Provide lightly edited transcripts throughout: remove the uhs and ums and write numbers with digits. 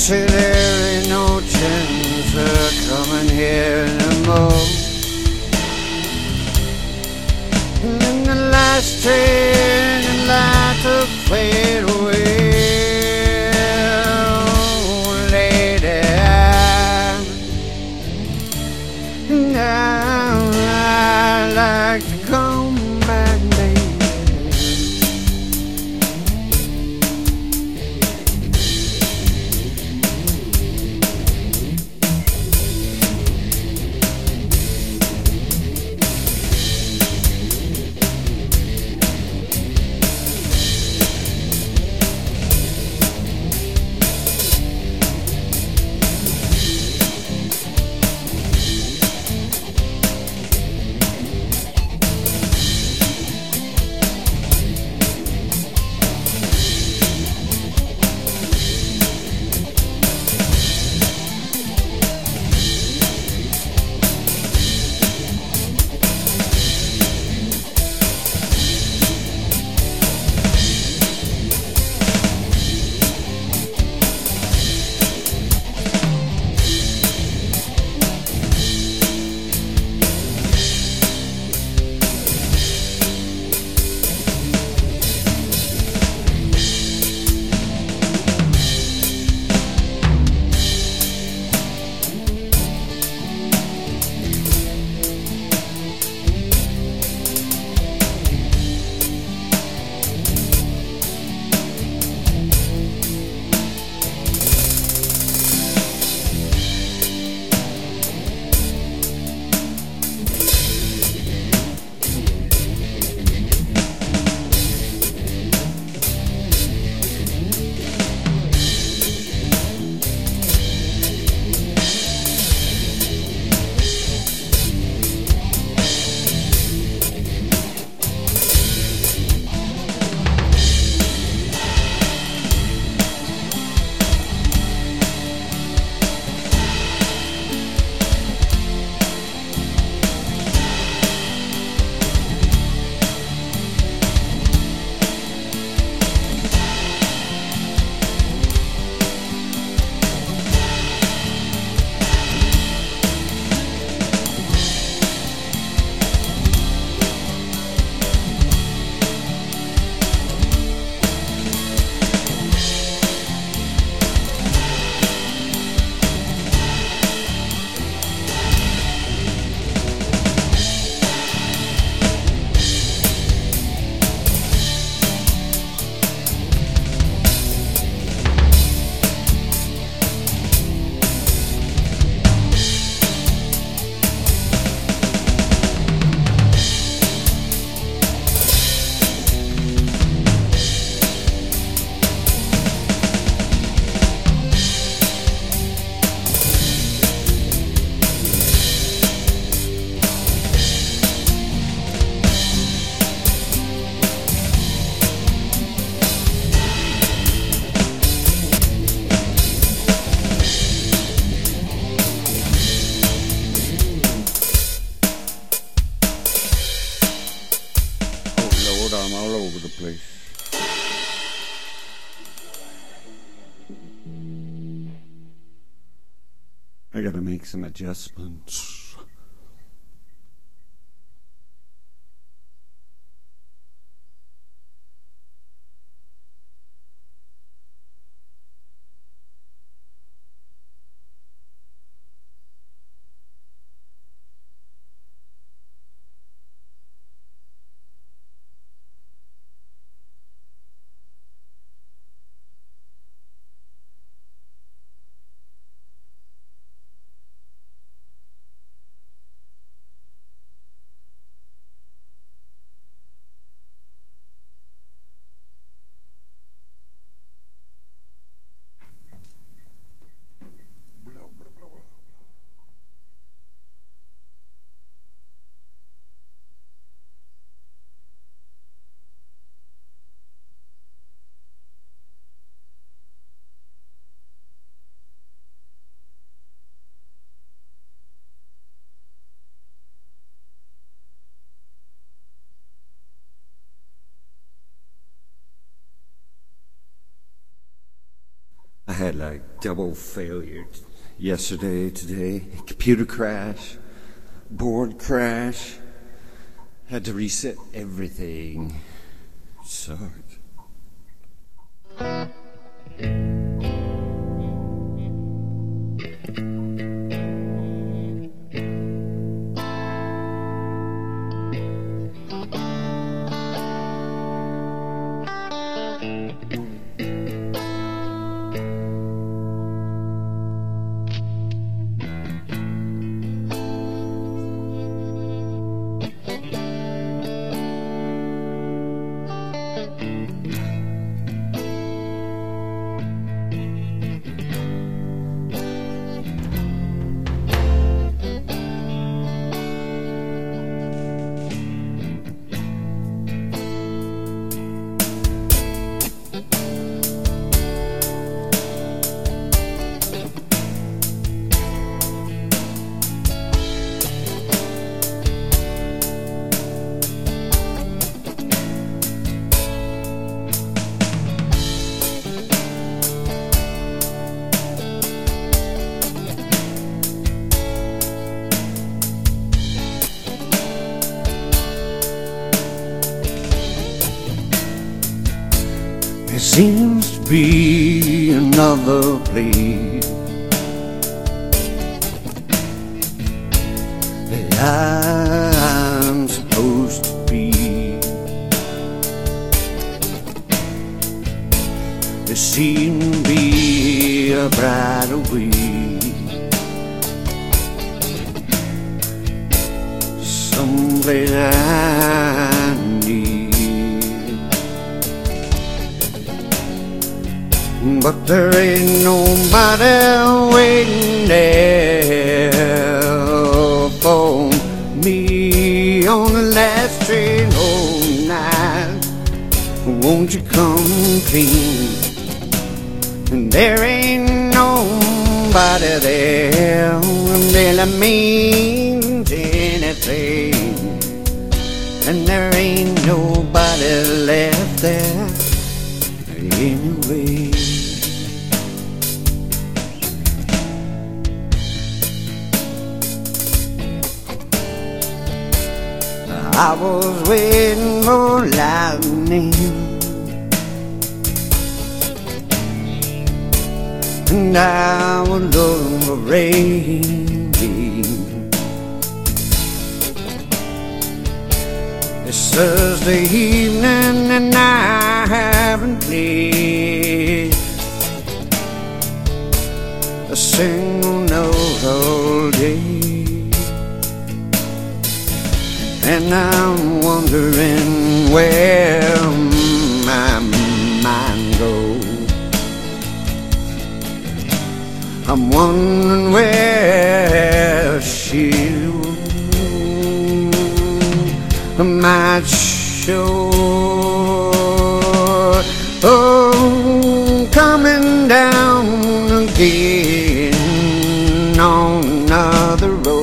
say there ain't no chance of coming here anymore. And then the last train and light to fade away. Oh, lady, I'd like to come back, baby. I'm all over the place. I gotta make some adjustments. had like double failure yesterday, today. Computer crash, board crash. Had to reset everything. Sucked. There seems to be another place that I'm supposed to be. There seems to be a brighter way, someplace I need. But there ain't nobody waiting there for me on the last train home night. Won't you come clean? And there ain't nobody there that means anything. And there ain't nobody left there anyway. I was waiting for lightning, and I was looking for rain. It's Thursday evening and I haven't played a single note all day. And I'm wondering where my mind goes. I'm wondering where she might show. Oh, coming down again on another road.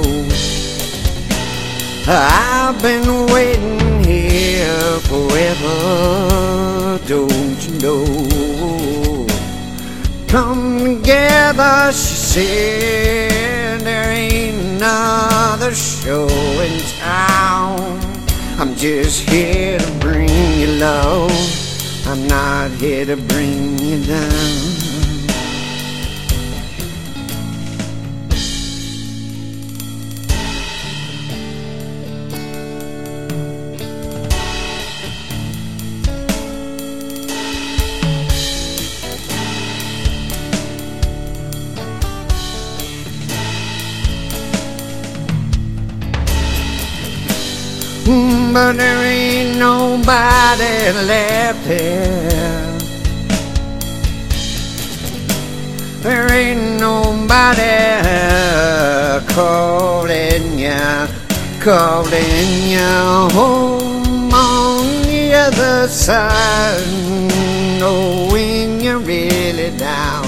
I've been waiting here forever, don't you know? Come together, she said, there ain't another show in town. I'm just here to bring you love, I'm not here to bring you down. But there ain't nobody left here. There ain't nobody calling you home on the other side, knowing you're really down.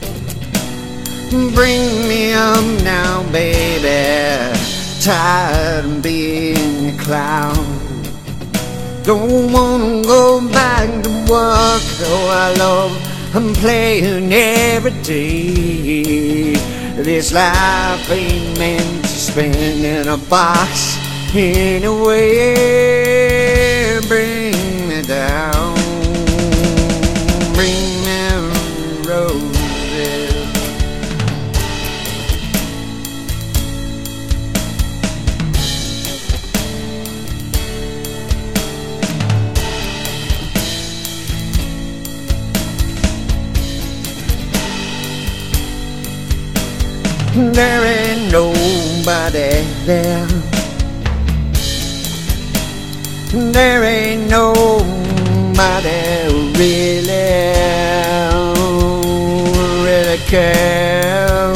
Bring me up now, baby, tired of being a clown. Don't wanna go back to work, though I love I'm playing every day. This life ain't meant to spend in a box anyway. Bring me down, bring me roses. There ain't nobody there. There ain't nobody who really cares.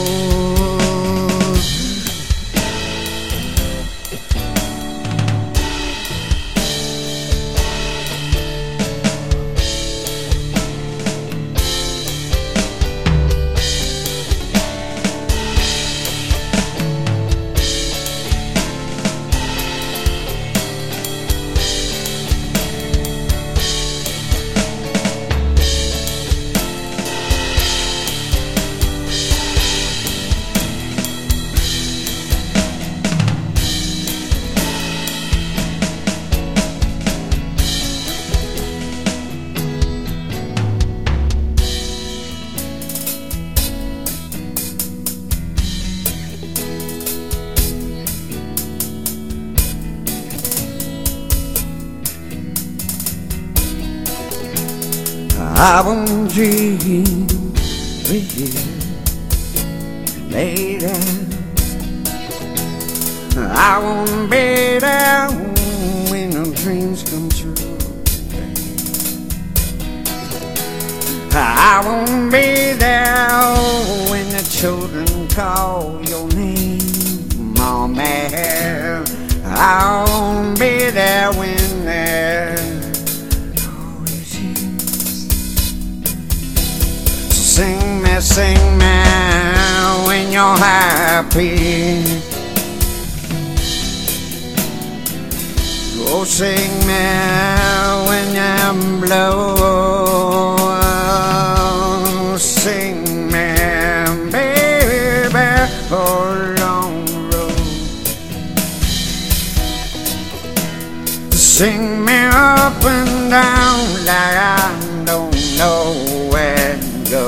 I won't dream with you, lady. I won't be there when the dreams come true. I won't be there when the children call your name, Mommy. I won't be there when they're sing me when you're happy. Oh, sing me when I'm blue. Sing me, baby, for a long road. Sing me up and down like I don't know where to go.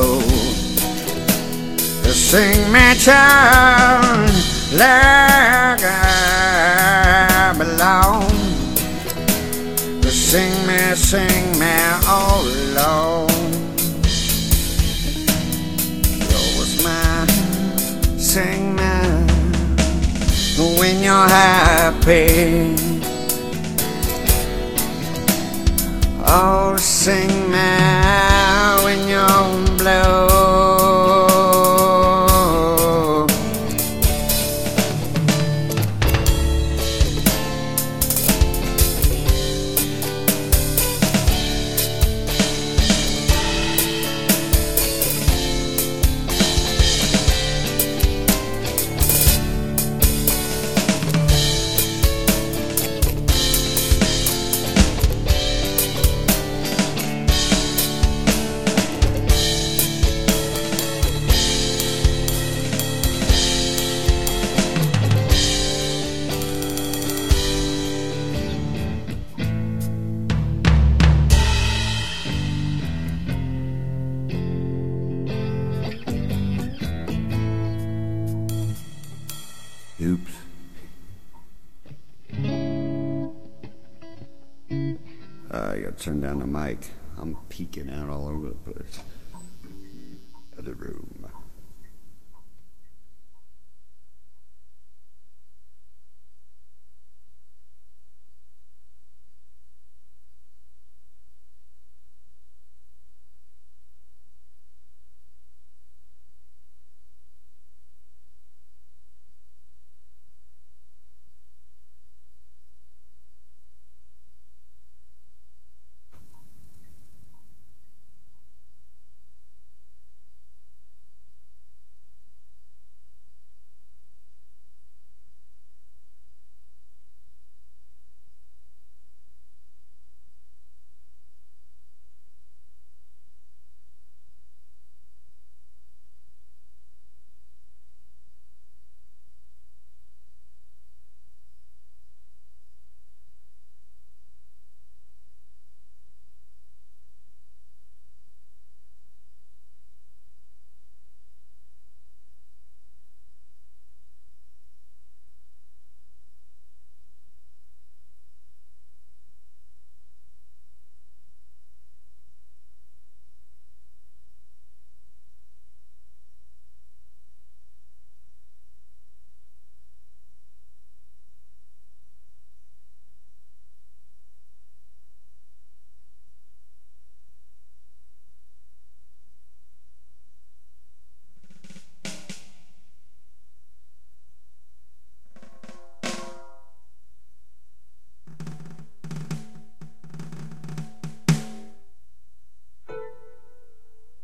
Sing me, child, like I belong. Sing me all alone. Yours mine, sing me when you're happy. Oh, sing me when you're blue. Oops. I gotta turn down the mic. I'm peeking out all over the place. Other room.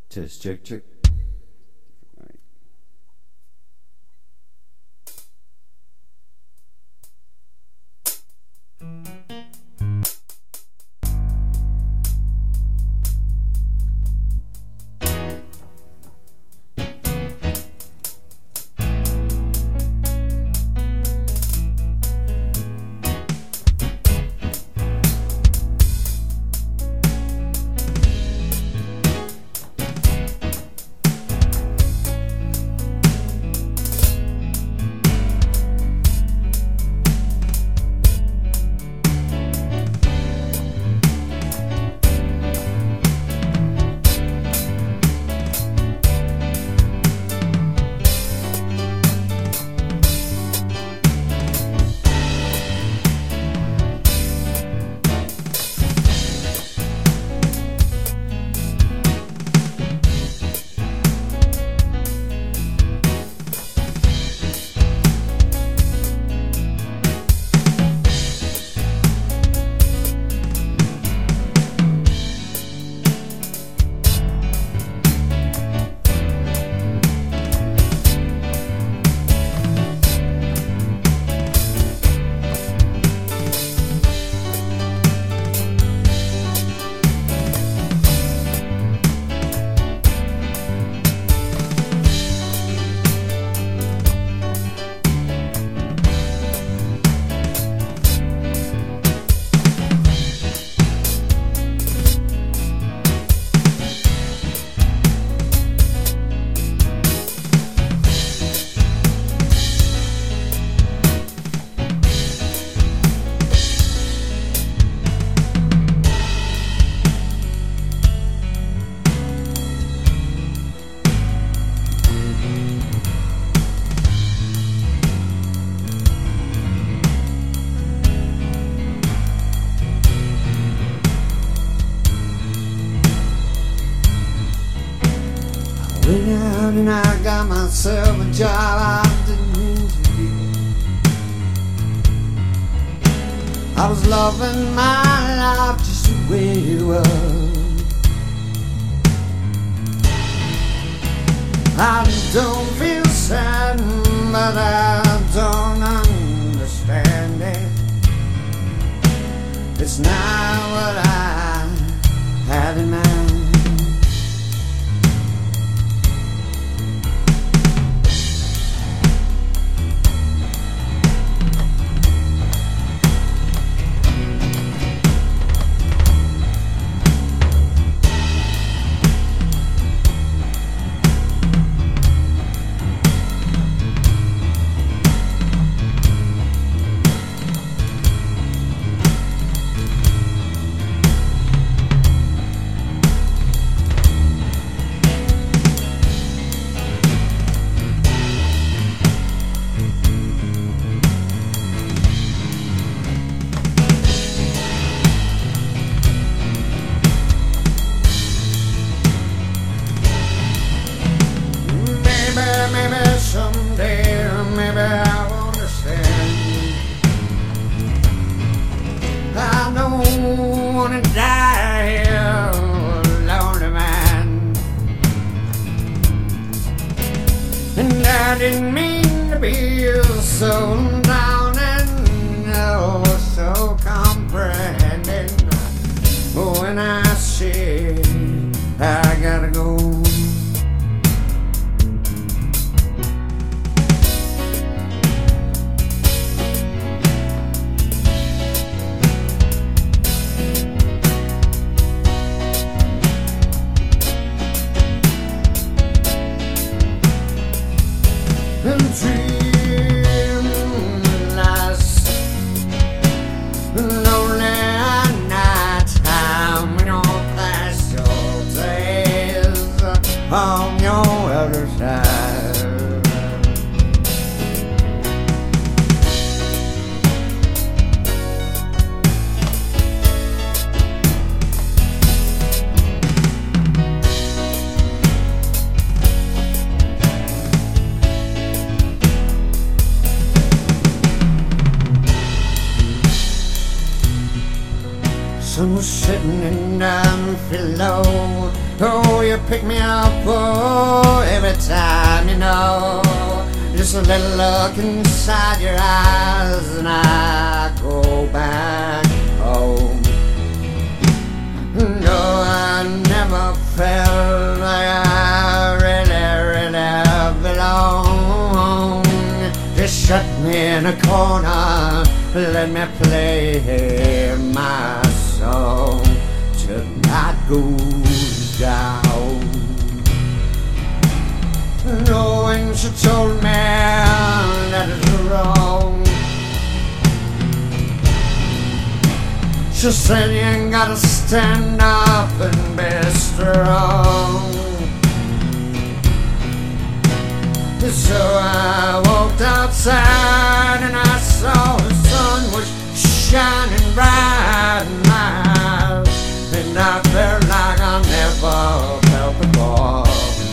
Test, check, check. Went out and I got myself a job I didn't mean to get. I was loving my life just the way it was. I don't feel sad, but I don't understand it. It's not what I had in mind. Maybe someday, maybe I'll understand. I don't wanna die here, a lonely man. And I didn't mean to be so down and oh, so comprehending. When I say I gotta go. On your other side, sun was setting and I'm feeling low. Oh, you pick me up, oh, every time, you know. Just a little look inside your eyes and I go back home. No, I never felt like I really belong. Just shut me in a corner, let me play my song till night goes down. Knowing she told me that it's wrong. She said you ain't gotta stand up and be strong. So I walked outside and I saw the sun was shining bright in my eyes, and I felt like I never felt before.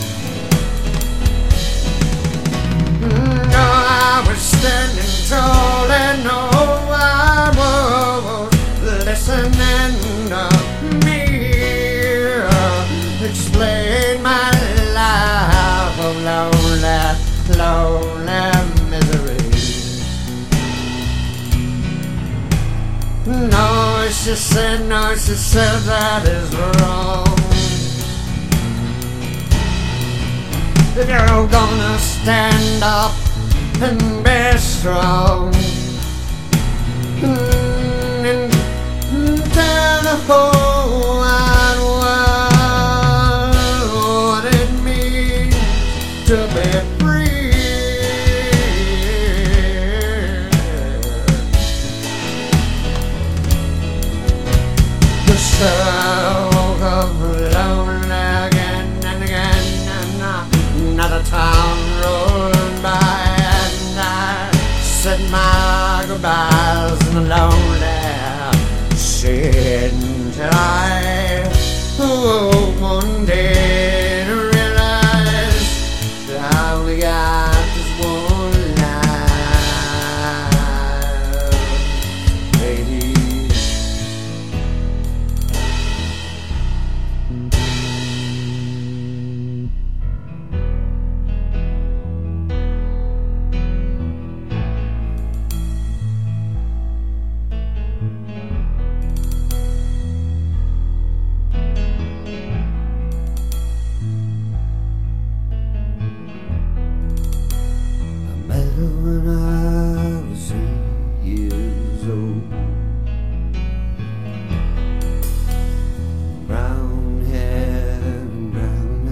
No, I was standing tall and no, I was listening to me explain my life of lonely misery. No, she said that is wrong. If you're gonna stand up and be strong and tell the whole wide world what it means to be free. So I woke up lonely again and again, and another town rolled by, and I said my goodbyes in the lonely sitting till I woke one day to realize that I only got this one life, baby. When I was 8 years old, brown hair and brown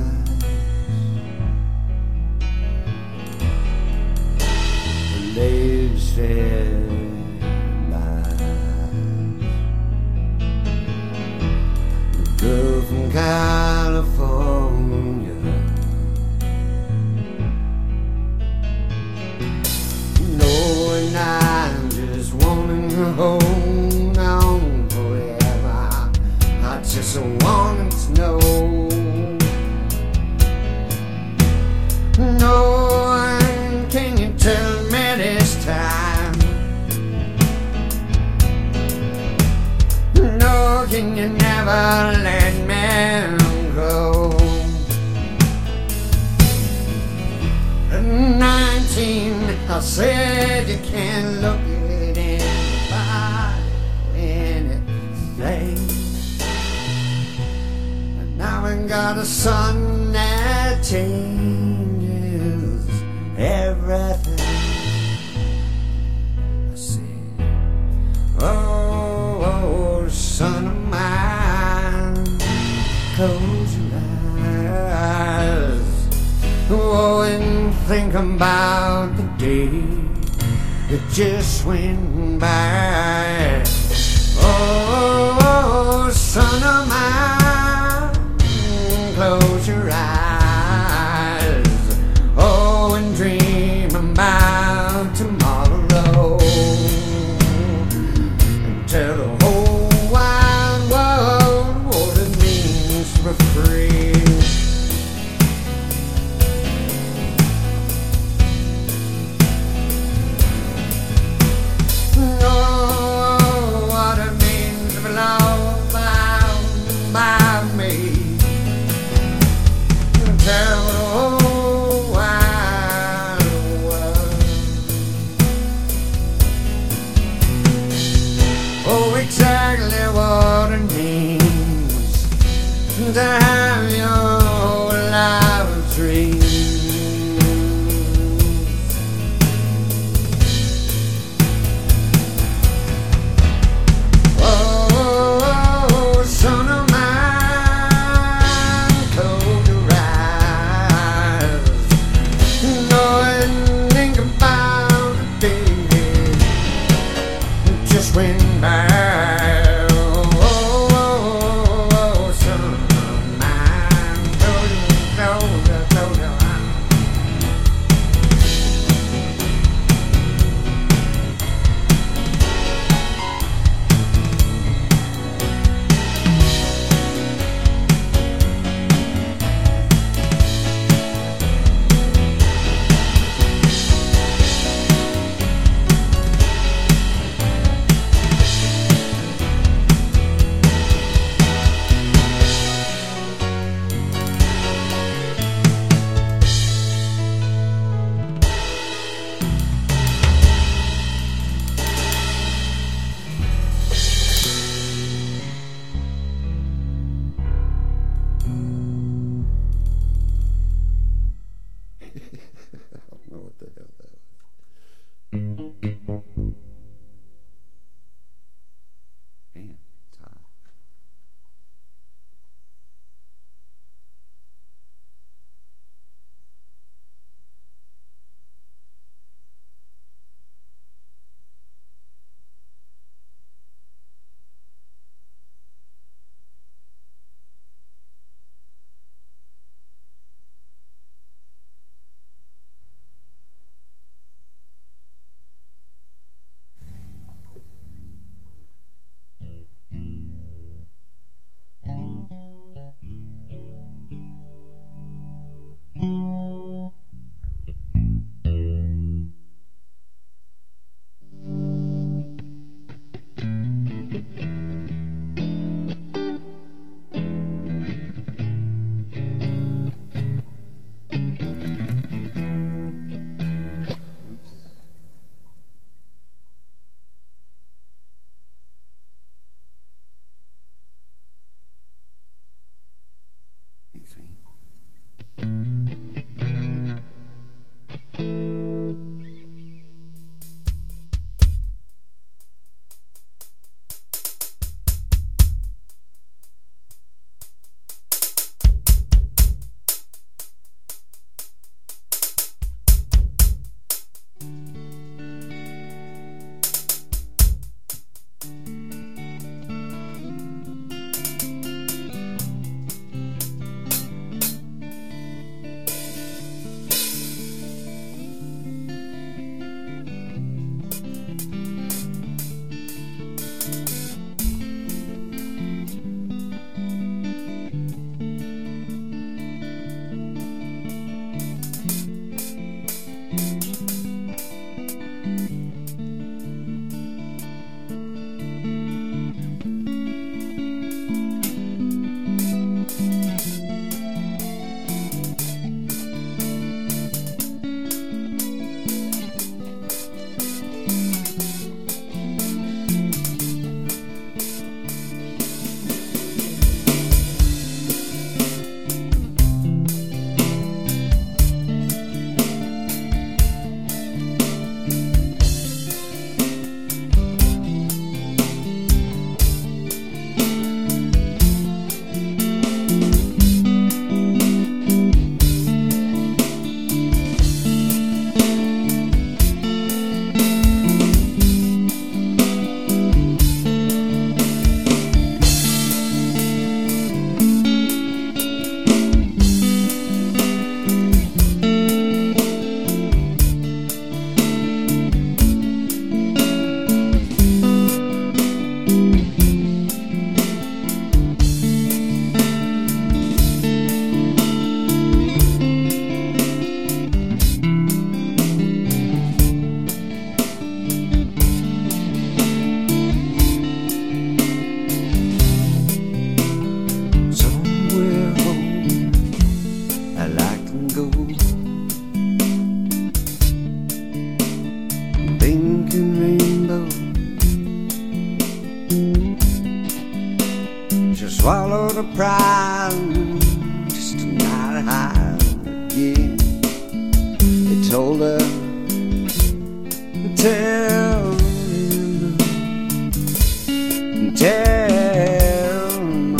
eyes, her legs fed miles, the girl from California. I'm just wanting to hold on forever. I just wanted to know. No, can you tell me this time? No, can you never let me go? 19, I said you can't look at anybody anything. And now I got a son that changes everything. I said, oh, son of mine, close your eyes. Oh, and think about the day that just went by. Oh, son of mine, close your eyes. Oh, and dream about tomorrow, and tell the whole wide world what it means to be free. No, to have your life dream. Oh, son of mine, close your eyes, knowing, think about the day just went by. Oh, son of mine. to swallow the pride, just to not hide again. They told her, tell me.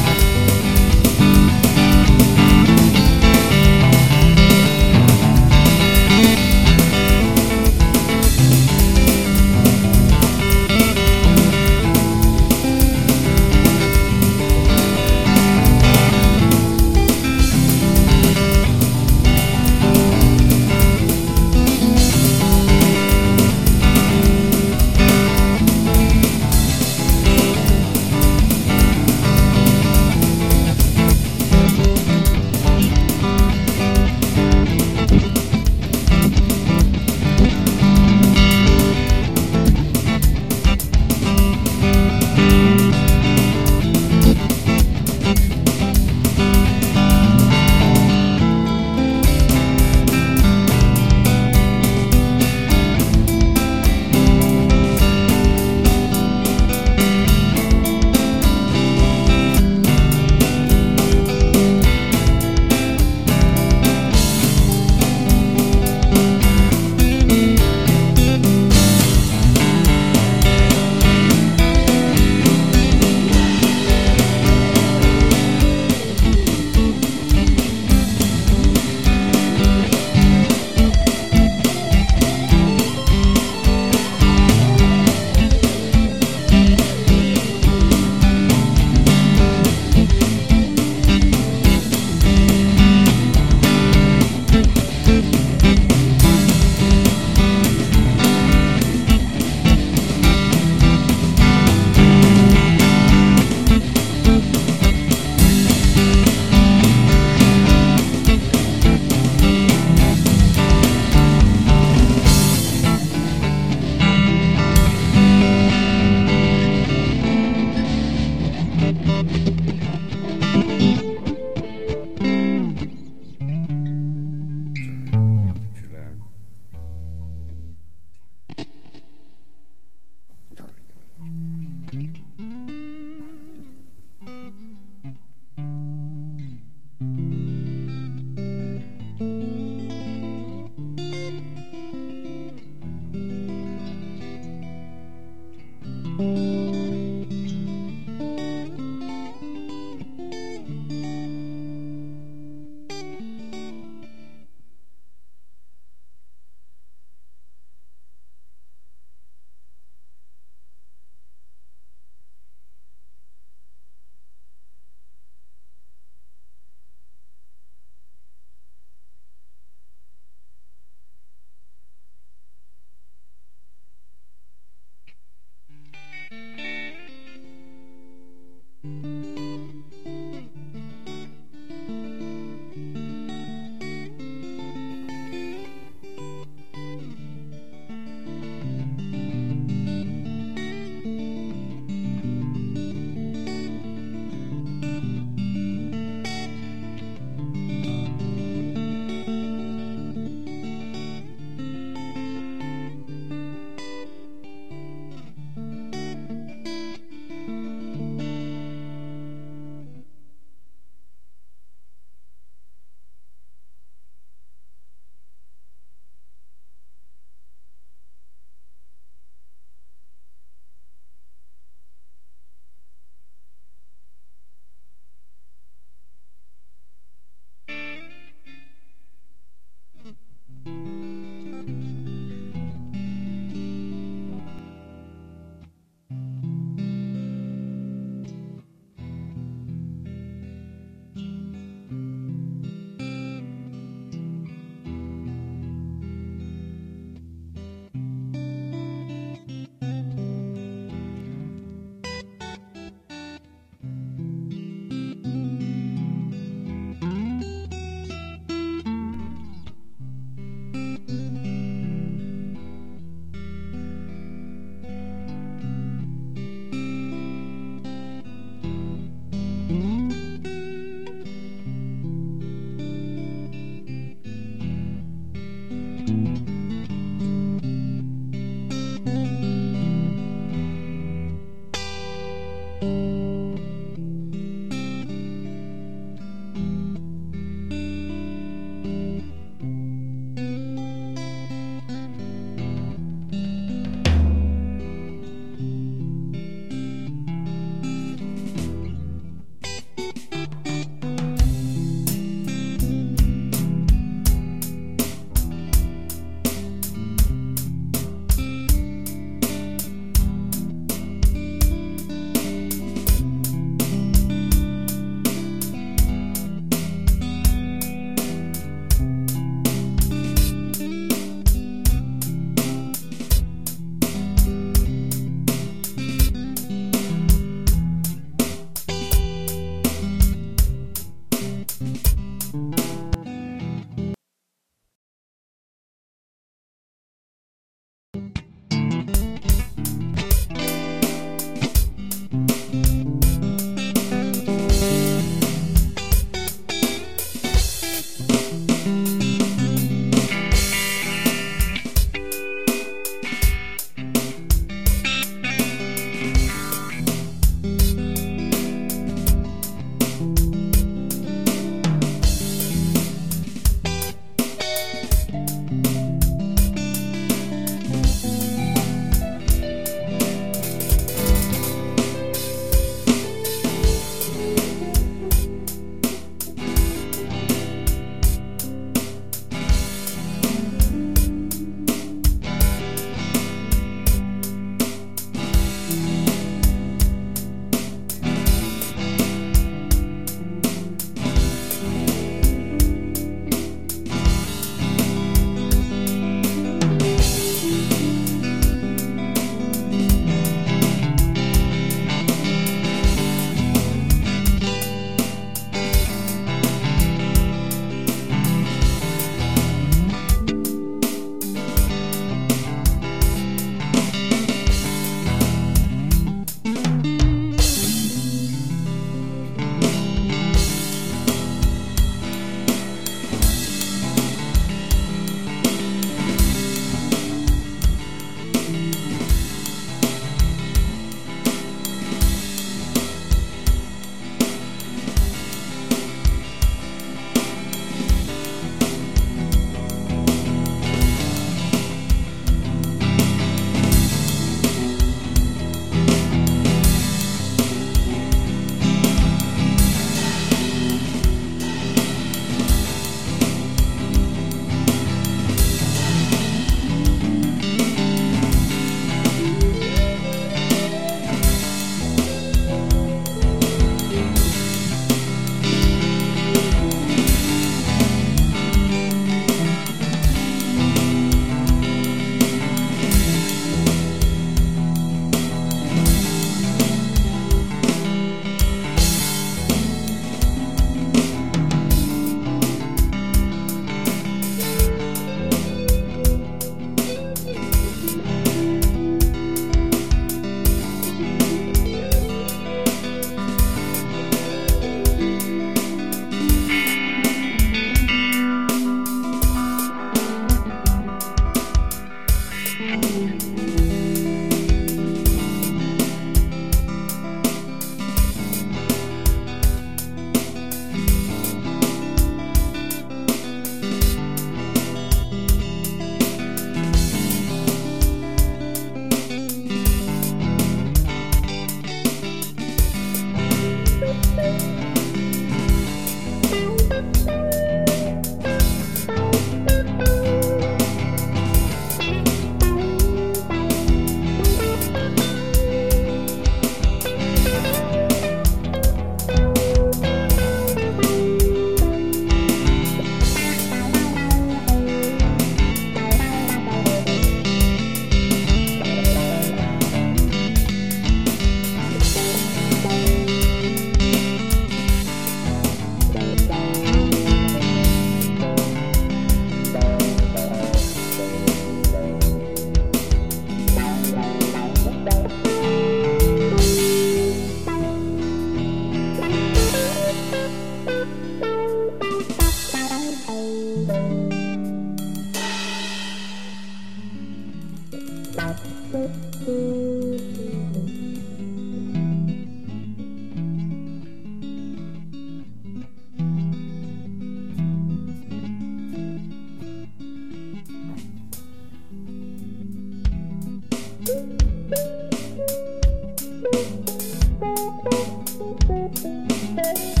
Thank you.